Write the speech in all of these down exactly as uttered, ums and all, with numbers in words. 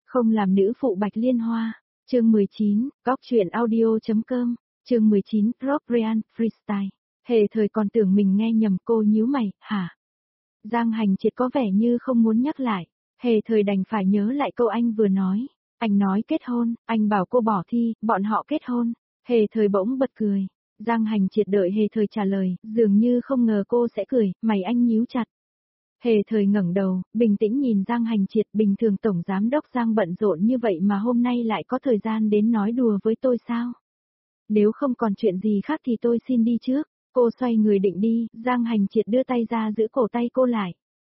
Không làm nữ phụ Bạch Liên Hoa. Chương mười chín, Góc truyện audio.com, chương mười chín, Rock Ryan, Freestyle. Hề thời còn tưởng mình nghe nhầm, cô nhíu mày, hả? Giang Hành Triệt có vẻ như không muốn nhắc lại. Hề thời đành phải nhớ lại câu anh vừa nói. Anh nói kết hôn, anh bảo cô bỏ thi, bọn họ kết hôn. Hề thời bỗng bật cười. Giang Hành Triệt đợi Hề thời trả lời, dường như không ngờ cô sẽ cười, mày anh nhíu chặt. Hề thời ngẩng đầu, bình tĩnh nhìn Giang Hành Triệt, bình thường Tổng Giám đốc Giang bận rộn như vậy mà hôm nay lại có thời gian đến nói đùa với tôi sao? Nếu không còn chuyện gì khác thì tôi xin đi trước. Cô xoay người định đi, Giang Hành Triệt đưa tay ra giữ cổ tay cô lại.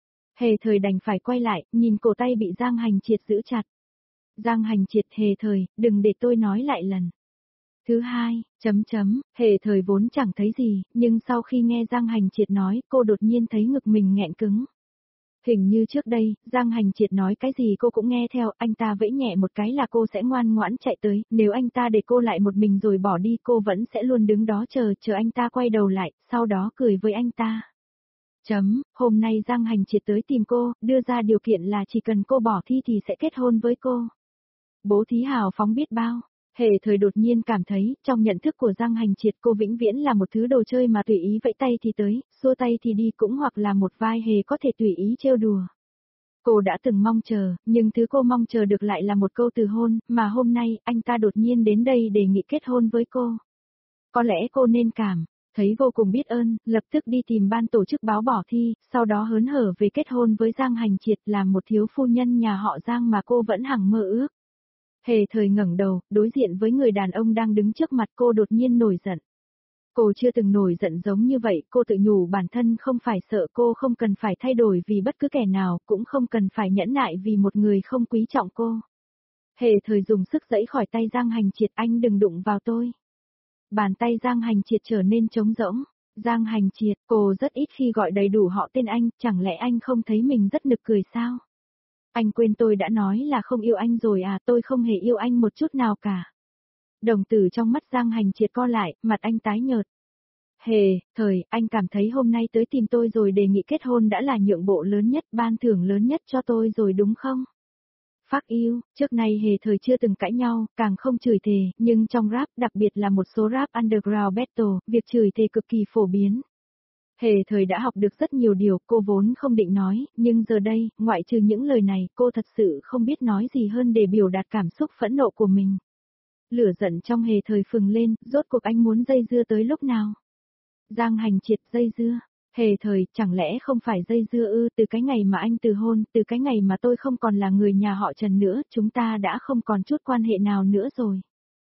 Hề thời đành phải quay lại, nhìn cổ tay bị Giang Hành Triệt giữ chặt. Giang Hành Triệt, Hề thời, đừng để tôi nói lại lần. Thứ hai, chấm chấm, Hề thời vốn chẳng thấy gì, nhưng sau khi nghe Giang Hành Triệt nói, cô đột nhiên thấy ngực mình nghẹn cứng. Hình như trước đây, Giang Hành Triệt nói cái gì cô cũng nghe theo, anh ta vẫy nhẹ một cái là cô sẽ ngoan ngoãn chạy tới, nếu anh ta để cô lại một mình rồi bỏ đi cô vẫn sẽ luôn đứng đó chờ, chờ anh ta quay đầu lại, sau đó cười với anh ta. Chấm, hôm nay Giang Hành Triệt tới tìm cô, đưa ra điều kiện là chỉ cần cô bỏ thi thì sẽ kết hôn với cô. Bố thí hào phóng biết bao. Hề thời đột nhiên cảm thấy, trong nhận thức của Giang Hành Triệt cô vĩnh viễn là một thứ đồ chơi mà tùy ý vẫy tay thì tới, xua tay thì đi cũng hoặc là một vai hề có thể tùy ý trêu đùa. Cô đã từng mong chờ, nhưng thứ cô mong chờ được lại là một câu từ hôn, mà hôm nay, anh ta đột nhiên đến đây đề nghị kết hôn với cô. Có lẽ cô nên cảm, thấy vô cùng biết ơn, lập tức đi tìm ban tổ chức báo bỏ thi, sau đó hớn hở về kết hôn với Giang Hành Triệt, làm một thiếu phu nhân nhà họ Giang mà cô vẫn hằng mơ ước. Hề thời ngẩng đầu, đối diện với người đàn ông đang đứng trước mặt cô đột nhiên nổi giận. Cô chưa từng nổi giận giống như vậy, cô tự nhủ bản thân không phải sợ, cô không cần phải thay đổi vì bất cứ kẻ nào, cũng không cần phải nhẫn nại vì một người không quý trọng cô. Hề thời dùng sức giãy khỏi tay Giang Hành Triệt, anh đừng đụng vào tôi. Bàn tay Giang Hành Triệt trở nên trống rỗng. Giang Hành Triệt, cô rất ít khi gọi đầy đủ họ tên anh, chẳng lẽ anh không thấy mình rất nực cười sao? Anh quên tôi đã nói là không yêu anh rồi à, tôi không hề yêu anh một chút nào cả. Đồng tử trong mắt Giang Hành Triệt co lại, mặt anh tái nhợt. Hề, thời, anh cảm thấy hôm nay tới tìm tôi rồi đề nghị kết hôn đã là nhượng bộ lớn nhất, ban thưởng lớn nhất cho tôi rồi đúng không? Phác yêu, trước nay Hề thời chưa từng cãi nhau, càng không chửi thề, nhưng trong rap, đặc biệt là một số rap underground battle, việc chửi thề cực kỳ phổ biến. Hề thời đã học được rất nhiều điều cô vốn không định nói, nhưng giờ đây, ngoại trừ những lời này, cô thật sự không biết nói gì hơn để biểu đạt cảm xúc phẫn nộ của mình. Lửa giận trong Hề thời phừng lên, rốt cuộc anh muốn dây dưa tới lúc nào? Giang Hành Triệt, dây dưa. Hề thời, chẳng lẽ không phải dây dưa ư, từ cái ngày mà anh từ hôn, từ cái ngày mà tôi không còn là người nhà họ Trần nữa, chúng ta đã không còn chút quan hệ nào nữa rồi.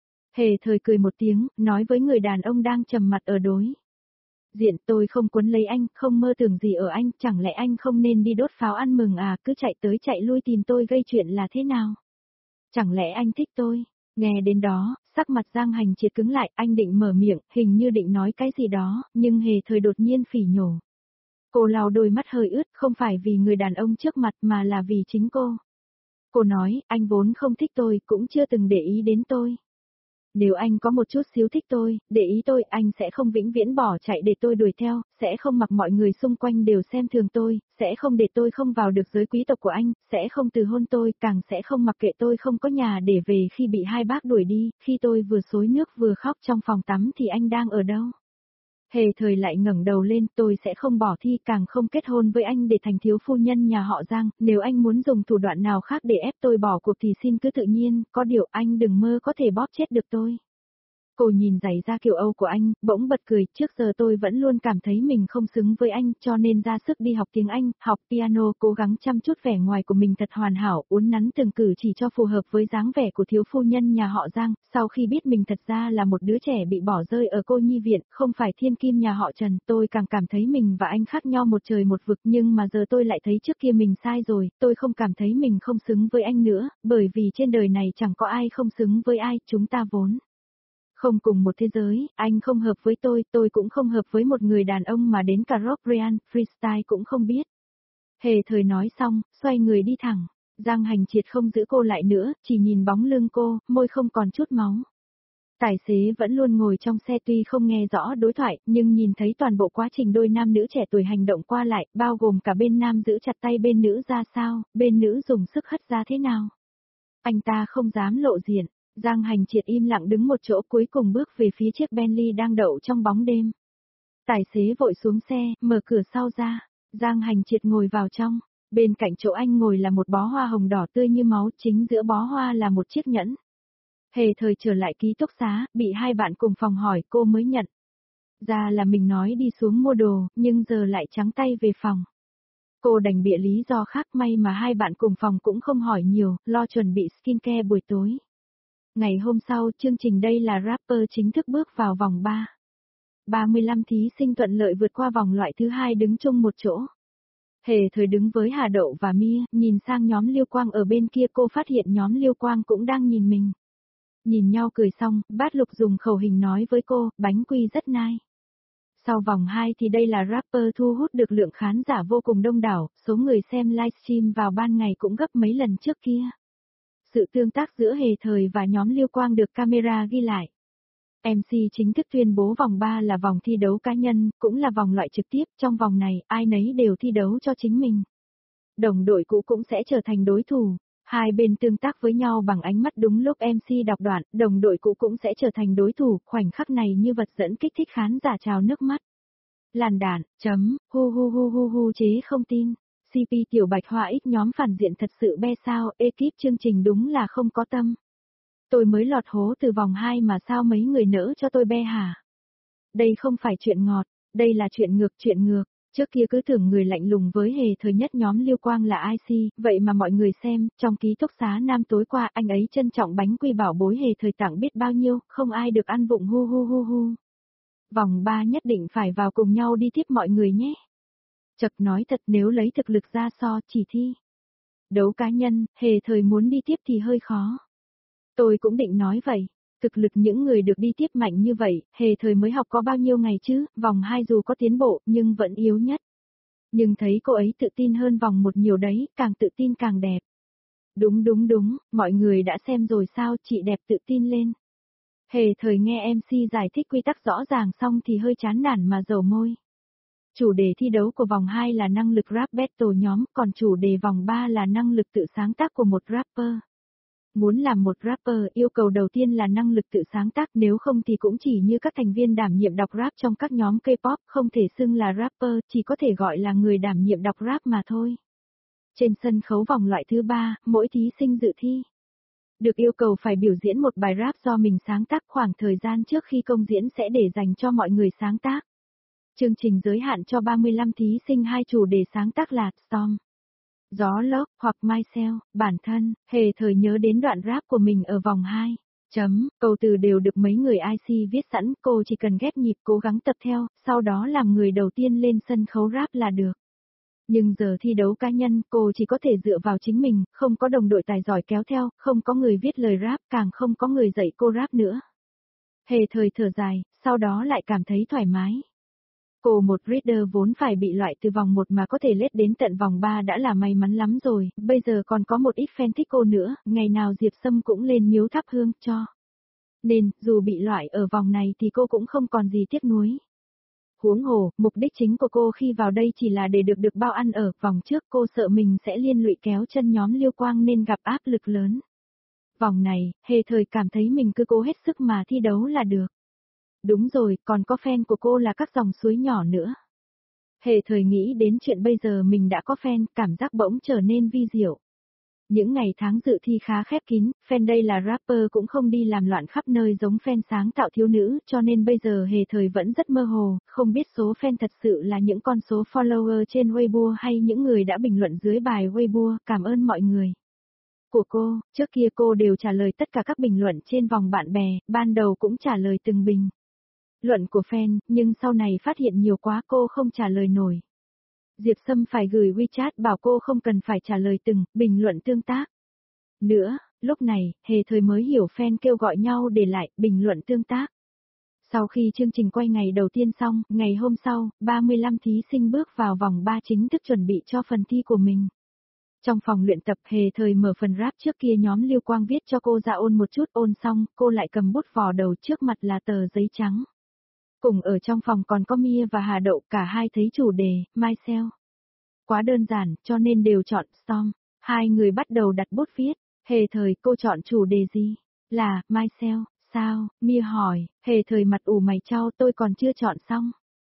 Hề thời cười một tiếng, nói với người đàn ông đang trầm mặt ở đối diện, tôi không quấn lấy anh, không mơ tưởng gì ở anh, chẳng lẽ anh không nên đi đốt pháo ăn mừng à, cứ chạy tới chạy lui tìm tôi gây chuyện là thế nào? Chẳng lẽ anh thích tôi? Nghe đến đó, sắc mặt Giang Hành Triệt cứng lại, anh định mở miệng, hình như định nói cái gì đó, nhưng Hề thời đột nhiên phỉ nhổ. Cô lau đôi mắt hơi ướt, không phải vì người đàn ông trước mặt mà là vì chính cô. Cô nói, anh vốn không thích tôi, cũng chưa từng để ý đến tôi. Nếu anh có một chút xíu thích tôi, để ý tôi, anh sẽ không vĩnh viễn bỏ chạy để tôi đuổi theo, sẽ không mặc mọi người xung quanh đều xem thường tôi, sẽ không để tôi không vào được giới quý tộc của anh, sẽ không từ hôn tôi, càng sẽ không mặc kệ tôi không có nhà để về khi bị hai bác đuổi đi, khi tôi vừa xối nước vừa khóc trong phòng tắm thì anh đang ở đâu? Hề thời lại ngẩng đầu lên, tôi sẽ không bỏ thi, càng không kết hôn với anh để thành thiếu phu nhân nhà họ Giang, nếu anh muốn dùng thủ đoạn nào khác để ép tôi bỏ cuộc thì xin cứ tự nhiên, có điều anh đừng mơ có thể bóp chết được tôi. Cô nhìn giày da kiểu Âu của anh, bỗng bật cười, trước giờ tôi vẫn luôn cảm thấy mình không xứng với anh, cho nên ra sức đi học tiếng Anh, học piano, cố gắng chăm chút vẻ ngoài của mình thật hoàn hảo, uốn nắn từng cử chỉ cho phù hợp với dáng vẻ của thiếu phu nhân nhà họ Giang, sau khi biết mình thật ra là một đứa trẻ bị bỏ rơi ở cô nhi viện, không phải thiên kim nhà họ Trần, tôi càng cảm thấy mình và anh khác nhau một trời một vực, nhưng mà giờ tôi lại thấy trước kia mình sai rồi, tôi không cảm thấy mình không xứng với anh nữa, bởi vì trên đời này chẳng có ai không xứng với ai, chúng ta vốn không cùng một thế giới, anh không hợp với tôi, tôi cũng không hợp với một người đàn ông mà đến cả Rock Ryan, Freestyle cũng không biết. Hề thời nói xong, xoay người đi thẳng. Giang Hành Triệt không giữ cô lại nữa, chỉ nhìn bóng lưng cô, môi không còn chút máu. Tài xế vẫn luôn ngồi trong xe tuy không nghe rõ đối thoại, nhưng nhìn thấy toàn bộ quá trình đôi nam nữ trẻ tuổi hành động qua lại, bao gồm cả bên nam giữ chặt tay bên nữ ra sao, bên nữ dùng sức hất ra thế nào. Anh ta không dám lộ diện. Giang Hành Triệt im lặng đứng một chỗ cuối cùng bước về phía chiếc Bentley đang đậu trong bóng đêm. Tài xế vội xuống xe, mở cửa sau ra. Giang Hành Triệt ngồi vào trong. Bên cạnh chỗ anh ngồi là một bó hoa hồng đỏ tươi như máu, chính giữa bó hoa là một chiếc nhẫn. Hề Thời trở lại ký túc xá, bị hai bạn cùng phòng hỏi cô mới nhận. Ra là mình nói đi xuống mua đồ, nhưng giờ lại trắng tay về phòng. Cô đành bịa lý do khác, may mà hai bạn cùng phòng cũng không hỏi nhiều, lo chuẩn bị skincare buổi tối. Ngày hôm sau, chương trình Đây là Rapper chính thức bước vào vòng ba. ba mươi lăm thí sinh thuận lợi vượt qua vòng loại thứ hai đứng chung một chỗ. Hề Thời đứng với Hà Đậu và Mia, nhìn sang nhóm Liêu Quang ở bên kia, cô phát hiện nhóm Liêu Quang cũng đang nhìn mình. Nhìn nhau cười xong, Bát Lục dùng khẩu hình nói với cô, bánh quy rất nice. Sau vòng hai thì Đây là Rapper thu hút được lượng khán giả vô cùng đông đảo, số người xem livestream vào ban ngày cũng gấp mấy lần trước kia. Sự tương tác giữa Hề Thời và nhóm Liêu Quang được camera ghi lại. em xê chính thức tuyên bố vòng ba là vòng thi đấu cá nhân, cũng là vòng loại trực tiếp, trong vòng này, ai nấy đều thi đấu cho chính mình. Đồng đội cũ cũng sẽ trở thành đối thủ, hai bên tương tác với nhau bằng ánh mắt đúng lúc em xê đọc đoạn, đồng đội cũ cũng sẽ trở thành đối thủ, khoảnh khắc này như vật dẫn kích thích khán giả trào nước mắt. Làn đạn, chấm, hu hu hu hu hu chế không tin. xê pê Tiểu Bạch Hoa X nhóm phản diện thật sự be sao, ekip chương trình đúng là không có tâm. Tôi mới lọt hố từ vòng hai mà sao mấy người nỡ cho tôi be hả? Đây không phải chuyện ngọt, đây là chuyện ngược chuyện ngược. Trước kia cứ tưởng người lạnh lùng với Hề Thời nhất nhóm Liêu Quang là i xê, vậy mà mọi người xem, trong ký túc xá nam tối qua anh ấy trân trọng bánh quy bảo bối Hề Thời tặng biết bao nhiêu, không ai được ăn vụng hu hu hu hu. Vòng ba nhất định phải vào cùng nhau đi tiếp mọi người nhé. Chật nói thật, nếu lấy thực lực ra so chỉ thi đấu cá nhân, Hề Thời muốn đi tiếp thì hơi khó. Tôi cũng định nói vậy. Thực lực những người được đi tiếp mạnh như vậy, Hề Thời mới học có bao nhiêu ngày chứ, vòng hai dù có tiến bộ nhưng vẫn yếu nhất. Nhưng thấy cô ấy tự tin hơn vòng một nhiều đấy, càng tự tin càng đẹp. Đúng đúng đúng, mọi người đã xem rồi sao, chị đẹp tự tin lên. Hề Thời nghe em xê giải thích quy tắc rõ ràng xong thì hơi chán nản mà dầu môi. Chủ đề thi đấu của vòng hai là năng lực rap battle nhóm, còn chủ đề vòng ba là năng lực tự sáng tác của một rapper. Muốn làm một rapper, yêu cầu đầu tiên là năng lực tự sáng tác, nếu không thì cũng chỉ như các thành viên đảm nhiệm đọc rap trong các nhóm K-pop, không thể xưng là rapper, chỉ có thể gọi là người đảm nhiệm đọc rap mà thôi. Trên sân khấu vòng loại thứ ba, mỗi thí sinh dự thi được yêu cầu phải biểu diễn một bài rap do mình sáng tác, khoảng thời gian trước khi công diễn sẽ để dành cho mọi người sáng tác. Chương trình giới hạn cho ba mươi lăm thí sinh, hai chủ đề sáng tác là Storm, gió lốc, hoặc Myself, bản thân. Hề Thời nhớ đến đoạn rap của mình ở vòng hai. Chấm, câu từ đều được mấy người i xê viết sẵn, cô chỉ cần ghép nhịp cố gắng tập theo, sau đó làm người đầu tiên lên sân khấu rap là được. Nhưng giờ thi đấu cá nhân, cô chỉ có thể dựa vào chính mình, không có đồng đội tài giỏi kéo theo, không có người viết lời rap, càng không có người dạy cô rap nữa. Hề Thời thở dài, sau đó lại cảm thấy thoải mái. Cô một reader vốn phải bị loại từ vòng một mà có thể lết đến tận vòng ba đã là may mắn lắm rồi, bây giờ còn có một ít fan thích cô nữa, ngày nào Diệp Sâm cũng lên miếu thắp hương cho. Nên, dù bị loại ở vòng này thì cô cũng không còn gì tiếc nuối. Huống hồ, mục đích chính của cô khi vào đây chỉ là để được được bao ăn ở, vòng trước cô sợ mình sẽ liên lụy kéo chân nhóm Liêu Quang nên gặp áp lực lớn. Vòng này, Hề Thời cảm thấy mình cứ cố hết sức mà thi đấu là được. Đúng rồi, còn có fan của cô là các dòng suối nhỏ nữa. Hề Thời nghĩ đến chuyện bây giờ mình đã có fan, cảm giác bỗng trở nên vi diệu. Những ngày tháng dự thi khá khép kín, fan Đây là Rapper cũng không đi làm loạn khắp nơi giống fan sáng tạo thiếu nữ, cho nên bây giờ Hề Thời vẫn rất mơ hồ, không biết số fan thật sự là những con số follower trên Weibo hay những người đã bình luận dưới bài Weibo, cảm ơn mọi người. Của cô, trước kia cô đều trả lời tất cả các bình luận trên vòng bạn bè, ban đầu cũng trả lời từng bình luận của fan, nhưng sau này phát hiện nhiều quá cô không trả lời nổi. Diệp Sâm phải gửi WeChat bảo cô không cần phải trả lời từng bình luận tương tác nữa, lúc này, Hề Thời mới hiểu fan kêu gọi nhau để lại bình luận tương tác. Sau khi chương trình quay ngày đầu tiên xong, ngày hôm sau, ba mươi lăm thí sinh bước vào vòng ba chính thức chuẩn bị cho phần thi của mình. Trong phòng luyện tập, Hề Thời mở phần rap trước kia nhóm Liêu Quang viết cho cô ra ôn một chút, ôn xong, cô lại cầm bút vò đầu, trước mặt là tờ giấy trắng. Cùng ở trong phòng còn có Mia và Hà Đậu, cả hai thấy chủ đề, Myself quá đơn giản, cho nên đều chọn Storm. Hai người bắt đầu đặt bút viết. Hề thời cô chọn chủ đề gì? Là, myself, sao? Mia hỏi, hề thời mặt ủ mày chau tôi còn chưa chọn xong.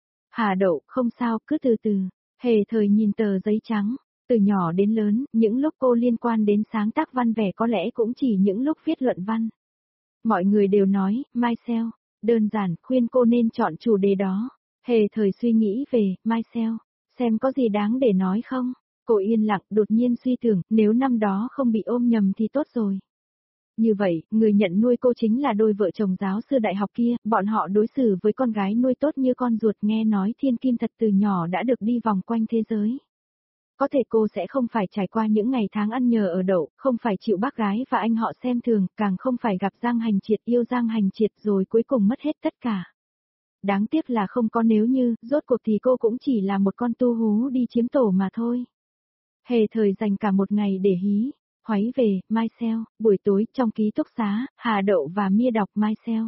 Hà Đậu, không sao, cứ từ từ. Hề thời nhìn tờ giấy trắng. Từ nhỏ đến lớn, những lúc cô liên quan đến sáng tác văn vẻ có lẽ cũng chỉ những lúc viết luận văn. Mọi người đều nói, myself, đơn giản, khuyên cô nên chọn chủ đề đó. Hề thời suy nghĩ về, myself, xem có gì đáng để nói không. Cô yên lặng, đột nhiên suy tưởng, nếu năm đó không bị ôm nhầm thì tốt rồi. Như vậy, người nhận nuôi cô chính là đôi vợ chồng giáo sư đại học kia, bọn họ đối xử với con gái nuôi tốt như con ruột, nghe nói thiên kim thật từ nhỏ đã được đi vòng quanh thế giới. Có thể cô sẽ không phải trải qua những ngày tháng ăn nhờ ở đậu, không phải chịu bác gái và anh họ xem thường, càng không phải gặp Giang Hành Triệt, yêu Giang Hành Triệt rồi cuối cùng mất hết tất cả. Đáng tiếc là không có nếu như, rốt cuộc thì cô cũng chỉ là một con tu hú đi chiếm tổ mà thôi. Hề thời dành cả một ngày để hí, hoáy về, myself, buổi tối trong ký túc xá, Hà Đậu và Mia đọc myself.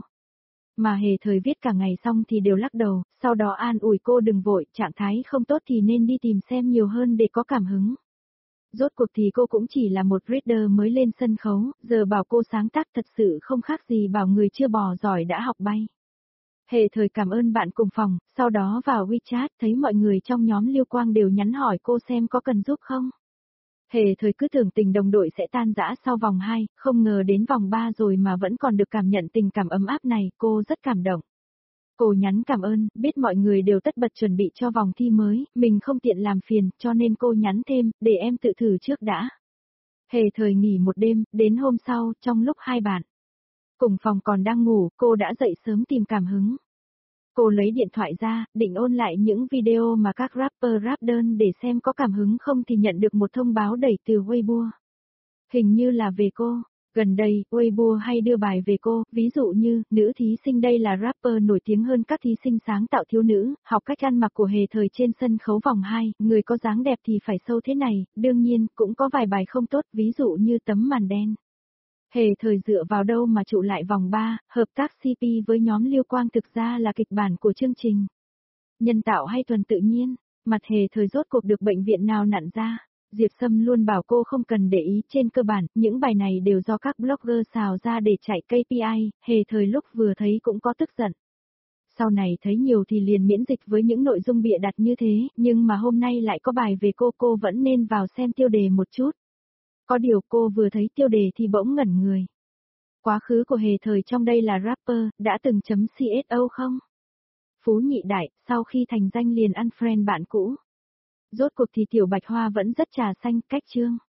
Mà hề thời viết cả ngày xong thì đều lắc đầu, sau đó an ủi cô đừng vội, trạng thái không tốt thì nên đi tìm xem nhiều hơn để có cảm hứng. Rốt cuộc thì cô cũng chỉ là một reader mới lên sân khấu, giờ bảo cô sáng tác thật sự không khác gì bảo người chưa bò giỏi đã học bay. Hề thời cảm ơn bạn cùng phòng, sau đó vào WeChat thấy mọi người trong nhóm Liêu Quang đều nhắn hỏi cô xem có cần giúp không. Hề thời cứ tưởng tình đồng đội sẽ tan rã sau vòng hai, không ngờ đến vòng ba rồi mà vẫn còn được cảm nhận tình cảm ấm áp này, cô rất cảm động. Cô nhắn cảm ơn, biết mọi người đều tất bật chuẩn bị cho vòng thi mới, mình không tiện làm phiền, cho nên cô nhắn thêm, để em tự thử trước đã. Hề thời nghỉ một đêm, đến hôm sau, trong lúc hai bạn cùng phòng còn đang ngủ, cô đã dậy sớm tìm cảm hứng. Cô lấy điện thoại ra, định ôn lại những video mà các rapper rap đơn để xem có cảm hứng không thì nhận được một thông báo đẩy từ Weibo. Hình như là về cô. Gần đây, Weibo hay đưa bài về cô, ví dụ như, nữ thí sinh đây là rapper nổi tiếng hơn các thí sinh sáng tạo thiếu nữ, học cách ăn mặc của hề thời trên sân khấu vòng hai, người có dáng đẹp thì phải sâu thế này, đương nhiên, cũng có vài bài không tốt, ví dụ như tấm màn đen. Hề thời dựa vào đâu mà trụ lại vòng ba, hợp tác xê pê với nhóm Liêu Quang thực ra là kịch bản của chương trình. Nhân tạo hay thuần tự nhiên, mặt hề thời rốt cuộc được bệnh viện nào nặn ra. Diệp Sâm luôn bảo cô không cần để ý, trên cơ bản, những bài này đều do các blogger xào ra để chạy ca pê i, hề thời lúc vừa thấy cũng có tức giận. Sau này thấy nhiều thì liền miễn dịch với những nội dung bịa đặt như thế, nhưng mà hôm nay lại có bài về cô, cô vẫn nên vào xem tiêu đề một chút. Có điều cô vừa thấy tiêu đề thì bỗng ngẩn người. Quá khứ của hề thời trong đây là rapper, đã từng chấm xê ét o không? Phú nhị đại, sau khi thành danh liền unfriend bạn cũ. Rốt cuộc thì Tiểu Bạch Hoa vẫn rất trà xanh, cách chương.